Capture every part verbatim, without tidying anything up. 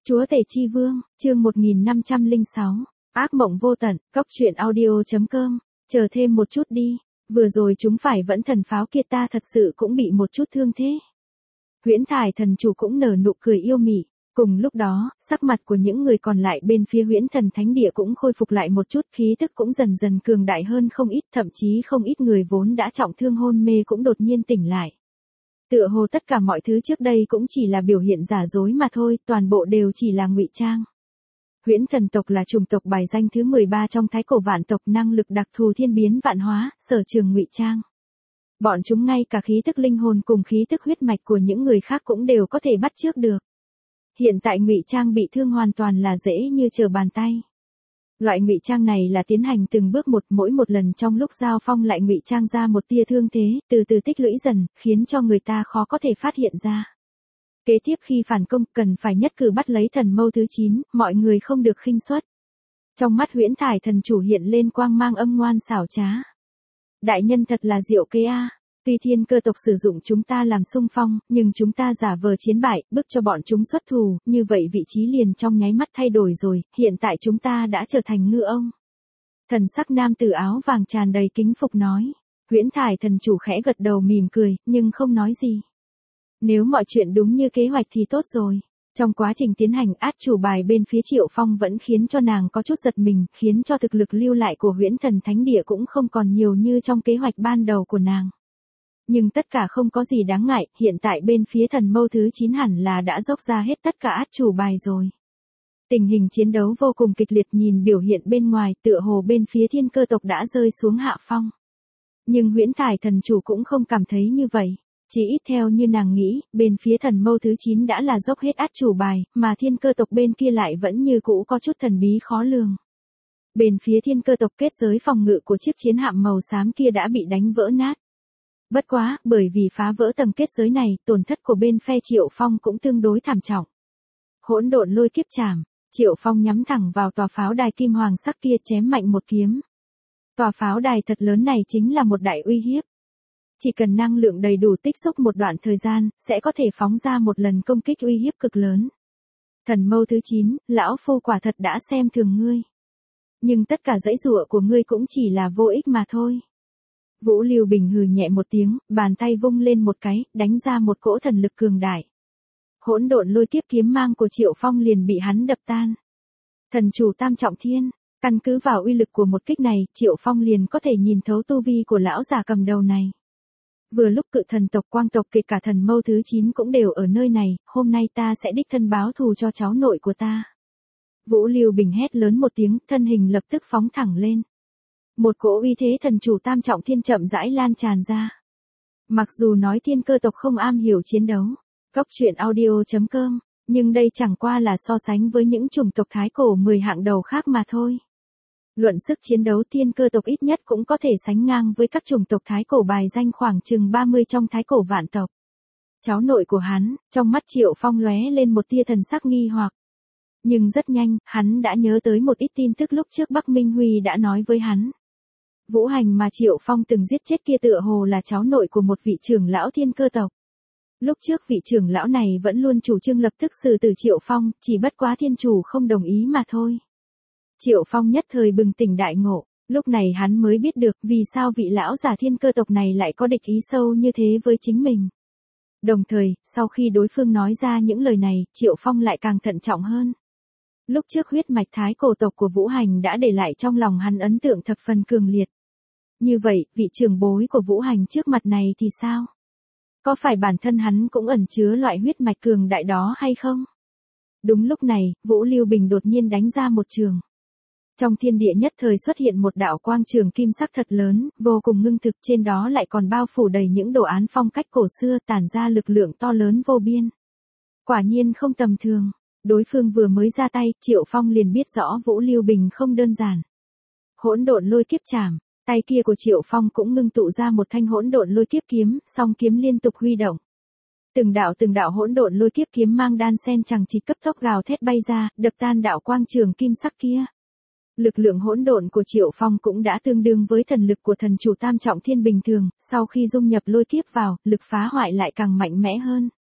Chúa Tể Chi Vương, chương một nghìn năm trăm lẻ sáu, ác mộng vô tận, cóc truyện audio chấm com, chờ thêm một chút đi, vừa rồi chúng phải vẫn thần pháo kia ta thật sự cũng bị một chút thương thế. Huyễn Thải thần chủ cũng nở nụ cười yêu mị, cùng lúc đó, sắc mặt của những người còn lại bên phía Huyễn Thần Thánh Địa cũng khôi phục lại một chút, khí tức cũng dần dần cường đại hơn không ít, thậm chí không ít người vốn đã trọng thương hôn mê cũng đột nhiên tỉnh lại. Tựa hồ tất cả mọi thứ trước đây cũng chỉ là biểu hiện giả dối mà thôi, toàn bộ đều chỉ là ngụy trang. Huyễn thần tộc là chủng tộc bài danh thứ mười ba trong thái cổ vạn tộc, năng lực đặc thù thiên biến vạn hóa, sở trường ngụy trang. Bọn chúng ngay cả khí tức linh hồn cùng khí tức huyết mạch của những người khác cũng đều có thể bắt chước được. Hiện tại ngụy trang bị thương hoàn toàn là dễ như trở bàn tay. Loại ngụy trang này là tiến hành từng bước một, mỗi một lần trong lúc giao phong lại ngụy trang ra một tia thương thế, từ từ tích lũy dần, khiến cho người ta khó có thể phát hiện ra. Kế tiếp khi phản công, cần phải nhất cử bắt lấy thần mâu thứ chín, mọi người không được khinh suất. Trong mắt Huyễn Thải thần chủ hiện lên quang mang âm ngoan xảo trá. Đại nhân thật là diệu kế a. Tuy thiên cơ tộc sử dụng chúng ta làm xung phong, nhưng chúng ta giả vờ chiến bại, bức cho bọn chúng xuất thù, như vậy vị trí liền trong nháy mắt thay đổi rồi, hiện tại chúng ta đã trở thành ngư ông. Thần sắc nam tử áo vàng tràn đầy kính phục nói. Huyễn Thải thần chủ khẽ gật đầu mỉm cười, nhưng không nói gì. Nếu mọi chuyện đúng như kế hoạch thì tốt rồi. Trong quá trình tiến hành, át chủ bài bên phía Triệu Phong vẫn khiến cho nàng có chút giật mình, khiến cho thực lực lưu lại của Huyễn Thần Thánh Địa cũng không còn nhiều như trong kế hoạch ban đầu của nàng. Nhưng tất cả không có gì đáng ngại, hiện tại bên phía thần mâu thứ chín hẳn là đã dốc ra hết tất cả át chủ bài rồi. Tình hình chiến đấu vô cùng kịch liệt, nhìn biểu hiện bên ngoài tựa hồ bên phía thiên cơ tộc đã rơi xuống hạ phong. Nhưng Huyễn Thải thần chủ cũng không cảm thấy như vậy. Chỉ ít theo như nàng nghĩ, bên phía thần mâu thứ chín đã là dốc hết át chủ bài, mà thiên cơ tộc bên kia lại vẫn như cũ có chút thần bí khó lường. Bên phía thiên cơ tộc, kết giới phòng ngự của chiếc chiến hạm màu xám kia đã bị đánh vỡ nát. Bất quá, bởi vì phá vỡ tầng kết giới này, tổn thất của bên phe Triệu Phong cũng tương đối thảm trọng. Hỗn độn lôi kiếp chảm, Triệu Phong nhắm thẳng vào tòa pháo đài kim hoàng sắc kia chém mạnh một kiếm. Tòa pháo đài thật lớn này chính là một đại uy hiếp. Chỉ cần năng lượng đầy đủ tích xúc một đoạn thời gian, sẽ có thể phóng ra một lần công kích uy hiếp cực lớn. Thần mâu thứ chín, lão phu quả thật đã xem thường ngươi. Nhưng tất cả dãy dụa của ngươi cũng chỉ là vô ích mà thôi. Vũ Lưu Bình hừ nhẹ một tiếng, bàn tay vung lên một cái, đánh ra một cỗ thần lực cường đại. Hỗn độn lôi kiếp kiếm mang của Triệu Phong liền bị hắn đập tan. Thần chủ tam trọng thiên, căn cứ vào uy lực của một kích này, Triệu Phong liền có thể nhìn thấu tu vi của lão già cầm đầu này. Vừa lúc cự thần tộc quang tộc kể cả thần mâu thứ chín cũng đều ở nơi này, hôm nay ta sẽ đích thân báo thù cho cháu nội của ta. Vũ Lưu Bình hét lớn một tiếng, thân hình lập tức phóng thẳng lên. Một cỗ uy thế thần chủ tam trọng thiên chậm rãi lan tràn ra. Mặc dù nói thiên cơ tộc không am hiểu chiến đấu, cóc truyện audio chấm com, nhưng đây chẳng qua là so sánh với những chủng tộc thái cổ mười hạng đầu khác mà thôi. Luận sức chiến đấu, thiên cơ tộc ít nhất cũng có thể sánh ngang với các chủng tộc thái cổ bài danh khoảng chừng ba mươi trong thái cổ vạn tộc. Cháu nội của hắn, trong mắt Triệu Phong lóe lên một tia thần sắc nghi hoặc. Nhưng rất nhanh, hắn đã nhớ tới một ít tin tức lúc trước Bắc Minh Huy đã nói với hắn. Vũ Hành mà Triệu Phong từng giết chết kia tựa hồ là cháu nội của một vị trưởng lão thiên cơ tộc. Lúc trước vị trưởng lão này vẫn luôn chủ trương lập tức xử tử Triệu Phong, chỉ bất quá thiên chủ không đồng ý mà thôi. Triệu Phong nhất thời bừng tỉnh đại ngộ, lúc này hắn mới biết được vì sao vị lão già thiên cơ tộc này lại có địch ý sâu như thế với chính mình. Đồng thời, sau khi đối phương nói ra những lời này, Triệu Phong lại càng thận trọng hơn. Lúc trước huyết mạch thái cổ tộc của Vũ Hành đã để lại trong lòng hắn ấn tượng thập phần cường liệt. Như vậy, vị trưởng bối của Vũ Hành trước mặt này thì sao? Có phải bản thân hắn cũng ẩn chứa loại huyết mạch cường đại đó hay không? Đúng lúc này, Vũ Lưu Bình đột nhiên đánh ra một trường. Trong thiên địa nhất thời xuất hiện một đạo quang trường kim sắc thật lớn, vô cùng ngưng thực, trên đó lại còn bao phủ đầy những đồ án phong cách cổ xưa, tản ra lực lượng to lớn vô biên. Quả nhiên không tầm thường, đối phương vừa mới ra tay, Triệu Phong liền biết rõ Vũ Lưu Bình không đơn giản. Hỗn độn lôi kiếp chảm, tay kia của Triệu Phong cũng ngưng tụ ra một thanh hỗn độn lôi kiếp kiếm, song kiếm liên tục huy động. Từng đạo từng đạo hỗn độn lôi kiếp kiếm mang đan sen chằng chịt cấp tốc gào thét bay ra, đập tan đạo quang trường kim sắc kia. Lực lượng hỗn độn của Triệu Phong cũng đã tương đương với thần lực của thần chủ tam trọng thiên bình thường, sau khi dung nhập lôi kiếp vào, lực phá hoại lại càng mạnh mẽ hơn.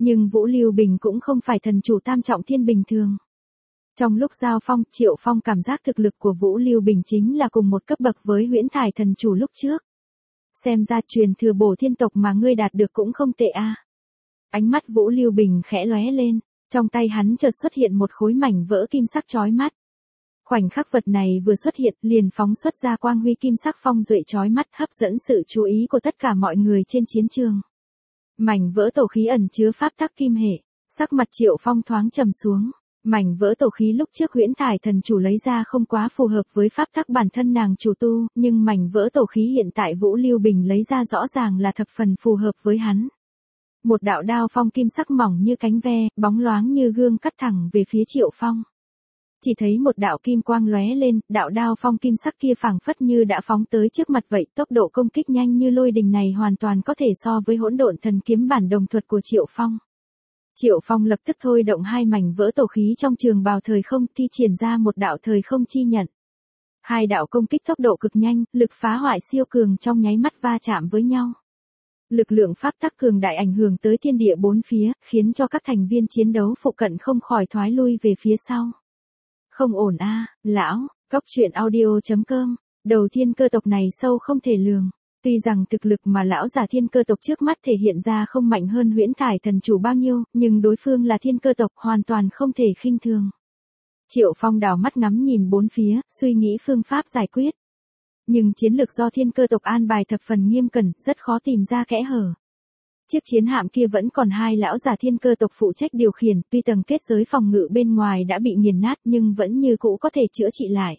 Nhưng Vũ Lưu Bình cũng không phải thần chủ tam trọng thiên bình thường. Trong lúc giao phong, Triệu Phong cảm giác thực lực của Vũ Lưu Bình chính là cùng một cấp bậc với Huyễn Thải thần chủ lúc trước. Xem ra truyền thừa bổ thiên tộc mà ngươi đạt được cũng không tệ a. Ánh mắt Vũ Lưu Bình khẽ lóe lên, trong tay hắn chợt xuất hiện một khối mảnh vỡ kim sắc chói mắt. Khoảnh khắc vật này vừa xuất hiện, liền phóng xuất ra quang huy kim sắc phong duệ chói mắt, hấp dẫn sự chú ý của tất cả mọi người trên chiến trường. Mảnh vỡ tổ khí ẩn chứa pháp tắc kim hệ, sắc mặt Triệu Phong thoáng trầm xuống. Mảnh vỡ tổ khí lúc trước Huyễn Thải thần chủ lấy ra không quá phù hợp với pháp tắc bản thân nàng chủ tu, nhưng mảnh vỡ tổ khí hiện tại Vũ Lưu Bình lấy ra rõ ràng là thập phần phù hợp với hắn. Một đạo đao phong kim sắc mỏng như cánh ve, bóng loáng như gương cắt thẳng về phía Triệu Phong. Chỉ thấy một đạo kim quang lóe lên, đạo đao phong kim sắc kia phảng phất như đã phóng tới trước mặt vậy, tốc độ công kích nhanh như lôi đình này hoàn toàn có thể so với hỗn độn thần kiếm bản đồng thuật của Triệu Phong. Triệu Phong lập tức thôi động hai mảnh vỡ tổ khí trong trường bào thời không, thi triển ra một đạo thời không chi nhận. Hai đạo công kích tốc độ cực nhanh, lực phá hoại siêu cường trong nháy mắt va chạm với nhau. Lực lượng pháp tắc cường đại ảnh hưởng tới thiên địa bốn phía, khiến cho các thành viên chiến đấu phụ cận không khỏi thoái lui về phía sau. Không ổn a, à, lão, góc truyện audio chấm com, đầu thiên cơ tộc này sâu không thể lường. Tuy rằng thực lực mà lão giả thiên cơ tộc trước mắt thể hiện ra không mạnh hơn Huyễn Thải thần chủ bao nhiêu, nhưng đối phương là thiên cơ tộc hoàn toàn không thể khinh thường. Triệu Phong đảo mắt ngắm nhìn bốn phía, suy nghĩ phương pháp giải quyết. Nhưng chiến lược do thiên cơ tộc an bài thập phần nghiêm cẩn, rất khó tìm ra kẽ hở. Chiếc chiến hạm kia vẫn còn hai lão giả thiên cơ tộc phụ trách điều khiển, tuy tầng kết giới phòng ngự bên ngoài đã bị nghiền nát nhưng vẫn như cũ có thể chữa trị lại.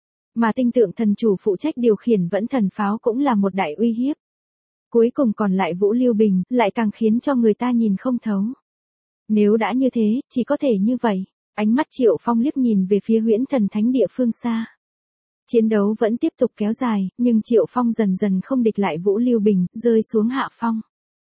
Mà tinh tượng thần chủ phụ trách điều khiển vẫn thần pháo cũng là một đại uy hiếp. Cuối cùng còn lại Vũ Lưu Bình, lại càng khiến cho người ta nhìn không thấu. Nếu đã như thế, chỉ có thể như vậy. Ánh mắt Triệu Phong liếc nhìn về phía Huyễn Thần Thánh địa phương xa. Chiến đấu vẫn tiếp tục kéo dài, nhưng Triệu Phong dần dần không địch lại Vũ Lưu Bình, rơi xuống hạ phong.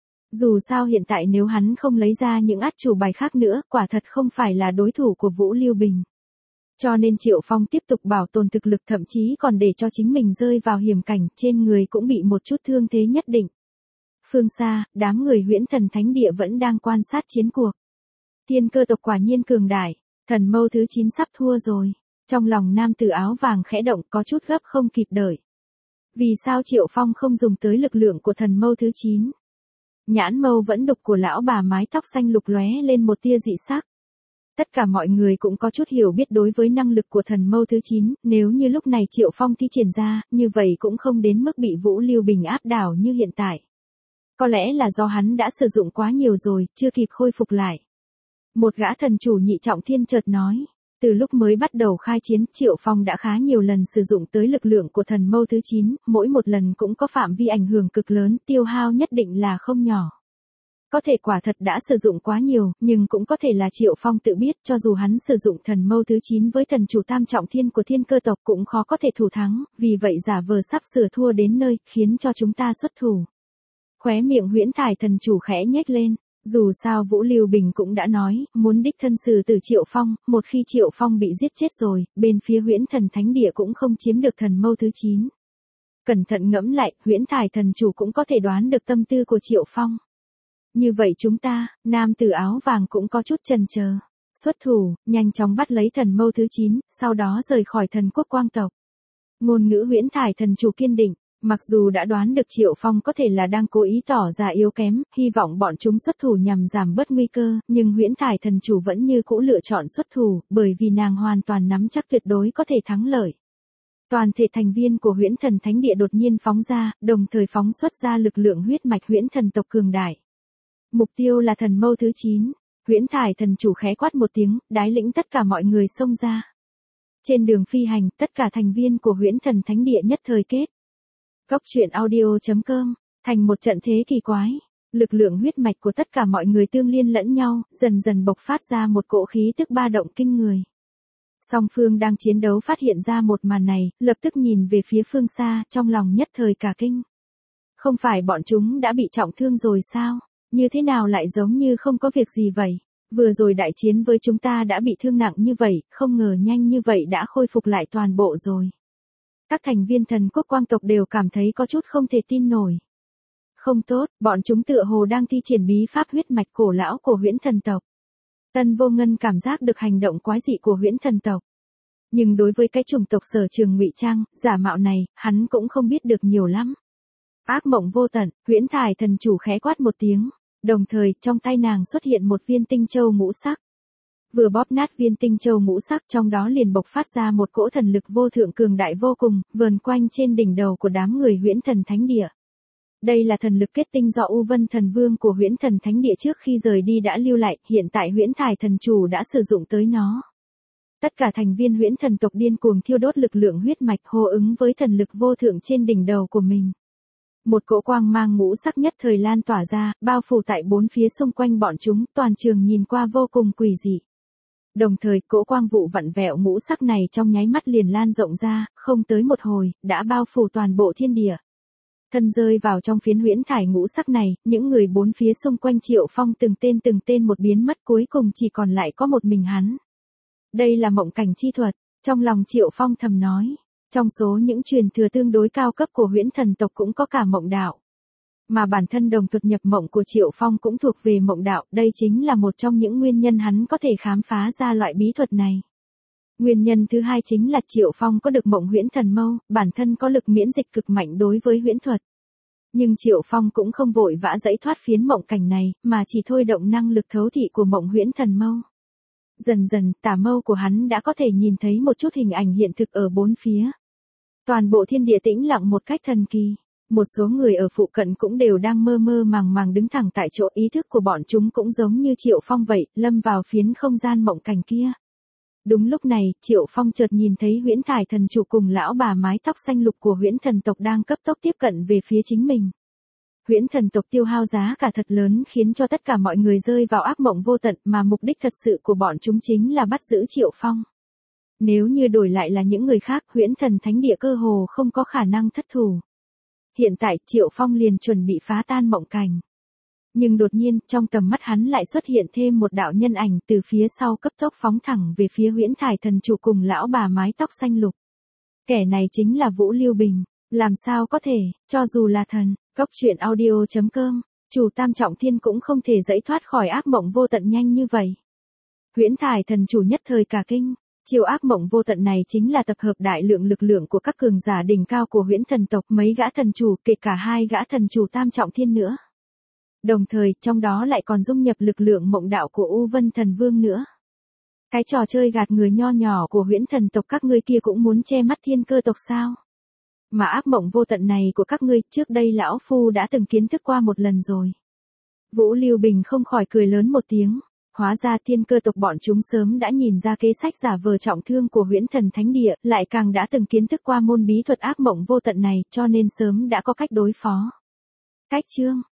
Dù sao hiện tại nếu hắn không lấy ra những át chủ bài khác nữa, quả thật không phải là đối thủ của Vũ Lưu Bình. Cho nên Triệu Phong tiếp tục bảo tồn thực lực, thậm chí còn để cho chính mình rơi vào hiểm cảnh, trên người cũng bị một chút thương thế nhất định. Phương xa, đám người Huyễn Thần Thánh địa vẫn đang quan sát chiến cuộc. Thiên cơ tộc quả nhiên cường đại, thần mâu thứ chín sắp thua rồi. Trong lòng nam tử áo vàng khẽ động, có chút gấp không kịp đợi. Vì sao Triệu Phong không dùng tới lực lượng của thần mâu thứ chín? Nhãn mâu vẫn đục của lão bà mái tóc xanh lục lóe lên một tia dị sắc. Tất cả mọi người cũng có chút hiểu biết đối với năng lực của thần mâu thứ chín, nếu như lúc này Triệu Phong thi triển ra, như vậy cũng không đến mức bị Vũ Lưu Bình áp đảo như hiện tại. Có lẽ là do hắn đã sử dụng quá nhiều rồi, chưa kịp khôi phục lại. Một gã thần chủ nhị trọng thiên chợt nói. Từ lúc mới bắt đầu khai chiến, Triệu Phong đã khá nhiều lần sử dụng tới lực lượng của thần mâu thứ chín, mỗi một lần cũng có phạm vi ảnh hưởng cực lớn, tiêu hao nhất định là không nhỏ. Có thể quả thật đã sử dụng quá nhiều, nhưng cũng có thể là Triệu Phong tự biết, cho dù hắn sử dụng thần mâu thứ chín với thần chủ tam trọng thiên của thiên cơ tộc cũng khó có thể thủ thắng, vì vậy giả vờ sắp sửa thua đến nơi, khiến cho chúng ta xuất thủ. Khóe miệng Huyễn Thải thần chủ khẽ nhếch lên. Dù sao Vũ Lưu Bình cũng đã nói, muốn đích thân xử từ Triệu Phong, một khi Triệu Phong bị giết chết rồi, bên phía Huyễn Thần Thánh địa cũng không chiếm được thần mâu thứ chín. Cẩn thận ngẫm lại, Huyễn Thải thần chủ cũng có thể đoán được tâm tư của Triệu Phong. Như vậy chúng ta, nam tử áo vàng cũng có chút chần chờ. Xuất thủ, nhanh chóng bắt lấy thần mâu thứ chín, sau đó rời khỏi thần quốc quang tộc. Ngôn ngữ Huyễn Thải thần chủ kiên định. Mặc dù đã đoán được Triệu Phong có thể là đang cố ý tỏ ra yếu kém, hy vọng bọn chúng xuất thủ nhằm giảm bớt nguy cơ, nhưng Huyễn Thải thần chủ vẫn như cũ lựa chọn xuất thủ, bởi vì nàng hoàn toàn nắm chắc tuyệt đối có thể thắng lợi. Toàn thể thành viên của Huyễn Thần Thánh địa đột nhiên phóng ra, đồng thời phóng xuất ra lực lượng huyết mạch Huyễn Thần tộc cường đại. Mục tiêu là thần mâu thứ chín, Huyễn Thải thần chủ khẽ quát một tiếng, đái lĩnh tất cả mọi người xông ra. Trên đường phi hành, tất cả thành viên của Huyễn Thần Thánh địa nhất thời kết. Góc truyện audio chấm com, thành một trận thế kỳ quái. Lực lượng huyết mạch của tất cả mọi người tương liên lẫn nhau, dần dần bộc phát ra một cỗ khí tức ba động kinh người. Song phương đang chiến đấu phát hiện ra một màn này, lập tức nhìn về phía phương xa, trong lòng nhất thời cả kinh. Không phải bọn chúng đã bị trọng thương rồi sao? Như thế nào lại giống như không có việc gì vậy? Vừa rồi đại chiến với chúng ta đã bị thương nặng như vậy, không ngờ nhanh như vậy đã khôi phục lại toàn bộ rồi. Các thành viên thần quốc quang tộc đều cảm thấy có chút không thể tin nổi. Không tốt, bọn chúng tựa hồ đang thi triển bí pháp huyết mạch cổ lão của huyễn thần tộc. Tân Vô Ngân cảm giác được hành động quái dị của huyễn thần tộc. Nhưng đối với cái chủng tộc Sở Trường ngụy trang, giả mạo này, hắn cũng không biết được nhiều lắm. Ác mộng vô tận, huyễn thải thần chủ khẽ quát một tiếng, đồng thời trong tay nàng xuất hiện một viên tinh châu ngũ sắc. Vừa bóp nát viên tinh châu ngũ sắc, trong đó liền bộc phát ra một cỗ thần lực vô thượng cường đại vô cùng, vờn quanh trên đỉnh đầu của đám người huyễn thần thánh địa. Đây là thần lực kết tinh do U Vân Thần Vương của huyễn thần thánh địa trước khi rời đi đã lưu lại, hiện tại huyễn thải thần chủ đã sử dụng tới nó. Tất cả thành viên huyễn thần tộc điên cuồng thiêu đốt lực lượng huyết mạch hô ứng với thần lực vô thượng trên đỉnh đầu của mình. Một cỗ quang mang ngũ sắc nhất thời lan tỏa ra, bao phủ tại bốn phía xung quanh bọn chúng, toàn trường nhìn qua vô cùng quỷ dị. Đồng thời, cỗ quang vụ vặn vẹo ngũ sắc này trong nháy mắt liền lan rộng ra, không tới một hồi, đã bao phủ toàn bộ thiên địa. Thân rơi vào trong phiến huyễn thải ngũ sắc này, những người bốn phía xung quanh Triệu Phong từng tên từng tên một biến mất, cuối cùng chỉ còn lại có một mình hắn. Đây là mộng cảnh chi thuật, trong lòng Triệu Phong thầm nói. Trong số những truyền thừa tương đối cao cấp của huyễn thần tộc cũng có cả mộng đạo. Mà bản thân đồng thuật nhập mộng của Triệu Phong cũng thuộc về mộng đạo, đây chính là một trong những nguyên nhân hắn có thể khám phá ra loại bí thuật này. Nguyên nhân thứ hai chính là Triệu Phong có được mộng huyễn thần mâu, bản thân có lực miễn dịch cực mạnh đối với huyễn thuật. Nhưng Triệu Phong cũng không vội vã giãy thoát phiến mộng cảnh này, mà chỉ thôi động năng lực thấu thị của mộng huyễn thần mâu. Dần dần, tà mâu của hắn đã có thể nhìn thấy một chút hình ảnh hiện thực ở bốn phía. Toàn bộ thiên địa tĩnh lặng một cách thần kỳ. Một số người ở phụ cận cũng đều đang mơ mơ màng màng đứng thẳng tại chỗ, ý thức của bọn chúng cũng giống như Triệu Phong vậy, lâm vào phiến không gian mộng cảnh kia. Đúng lúc này, Triệu Phong chợt nhìn thấy huyễn thải thần chủ cùng lão bà mái tóc xanh lục của huyễn thần tộc đang cấp tốc tiếp cận về phía chính mình. Huyễn thần tộc tiêu hao giá cả thật lớn khiến cho tất cả mọi người rơi vào ác mộng vô tận, mà mục đích thật sự của bọn chúng chính là bắt giữ Triệu Phong. Nếu như đổi lại là những người khác, huyễn thần thánh địa cơ hồ không có khả năng thất thủ. Hiện tại, Triệu Phong liền chuẩn bị phá tan mộng cảnh. Nhưng đột nhiên, trong tầm mắt hắn lại xuất hiện thêm một đạo nhân ảnh từ phía sau cấp tốc phóng thẳng về phía huyễn thải thần chủ cùng lão bà mái tóc xanh lục. Kẻ này chính là Vũ Lưu Bình. Làm sao có thể, cho dù là thần, Cốc Truyện Audio chấm com, chủ Tam Trọng Thiên cũng không thể giãy thoát khỏi ác mộng vô tận nhanh như vậy. Huyễn thải thần chủ nhất thời cả kinh. Chiêu ác mộng vô tận này chính là tập hợp đại lượng lực lượng của các cường giả đỉnh cao của huyễn thần tộc, mấy gã thần chủ, kể cả hai gã thần chủ Tam Trọng Thiên nữa. Đồng thời, trong đó lại còn dung nhập lực lượng mộng đạo của U Vân Thần Vương nữa. Cái trò chơi gạt người nho nhỏ của huyễn thần tộc các ngươi kia cũng muốn che mắt thiên cơ tộc sao? Mà ác mộng vô tận này của các ngươi, trước đây lão phu đã từng kiến thức qua một lần rồi. Vũ Lưu Bình không khỏi cười lớn một tiếng. Hóa ra thiên cơ tộc bọn chúng sớm đã nhìn ra kế sách giả vờ trọng thương của huyễn thần thánh địa, lại càng đã từng kiến thức qua môn bí thuật ác mộng vô tận này, cho nên sớm đã có cách đối phó. Cách chương